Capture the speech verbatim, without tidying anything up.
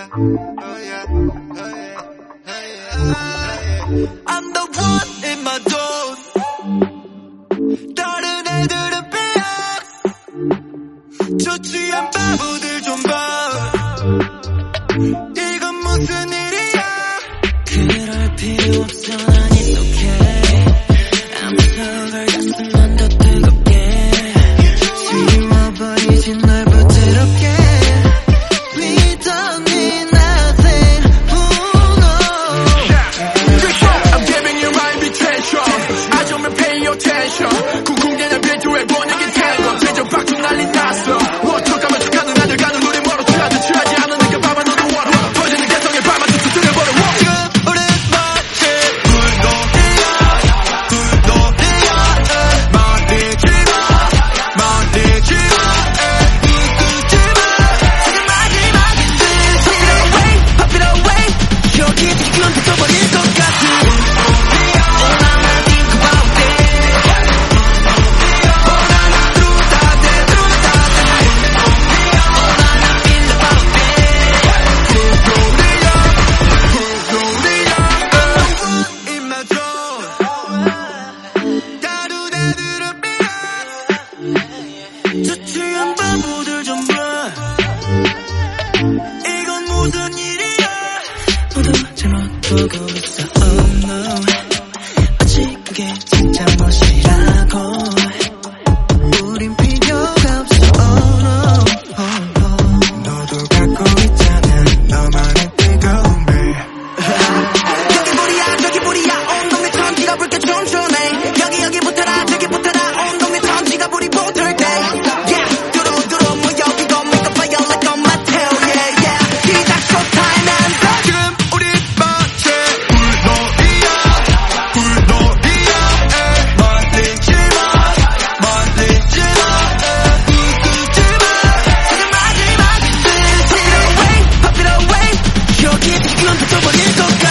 I'm the one in my zone. 다른 애들은 빼앗. 저 취한 바보들 좀 봐. 이건 무슨 일이야? 그럴 필요 없어. 난 it's okay. 아무 소리 없으면 더 뜨겁게 심어버리지 널 부드럽게. We don't need nothing. Oh no. I'm giving you my invitation. 아주면 pay attention. 궁궁대는 빌드에 번역이 된거 대전 박수 난리 났어. 워터가면 척하는 아들 가는 우리 멀어. 취하지 취하지 않은 내가 밤에 너도 원어. 퍼지는 개성에 밤을 두드려버려. 지금 우리 마치 불도리야 불도리야. 말리지마 말리지마 웃지마. 지금 마지막인지 Pop it away pop it away. 여기 지금 터져버릴 것 같은 불도리야. All I think about it. All I through that day through that day. All I feel about it. 불도리야 불도리야. In my zone. 다른 애들은 빼앗. 저 취한 바보들 좀 봐. 이건 무슨 일이야? 모두 잘못 보고 있어. Oh no. 아직 그게 진짜 멋이라고. 우린 필요가 없어. Oh no. Oh, oh. 너도 갖고 있잖아 너만의 뜨거움을. 여기 불이야 저기 불이야. 온 동네 천지가 불게 춤추네. 여기 여기 붙어라 저기 붙어라. 온 동네 천지가 불이 붙을 때. Yeah. 두루 두루 뭐 여기도 make a fire like on my tail. Yeah yeah. 시작 showtime and go. 지금 우리 마치 불놀이야 불놀이야. 말리지마 말리지마 웃지마. 지금 마지막인지 Pop it away pop it away. 여기 지금 터져버릴 것 같아.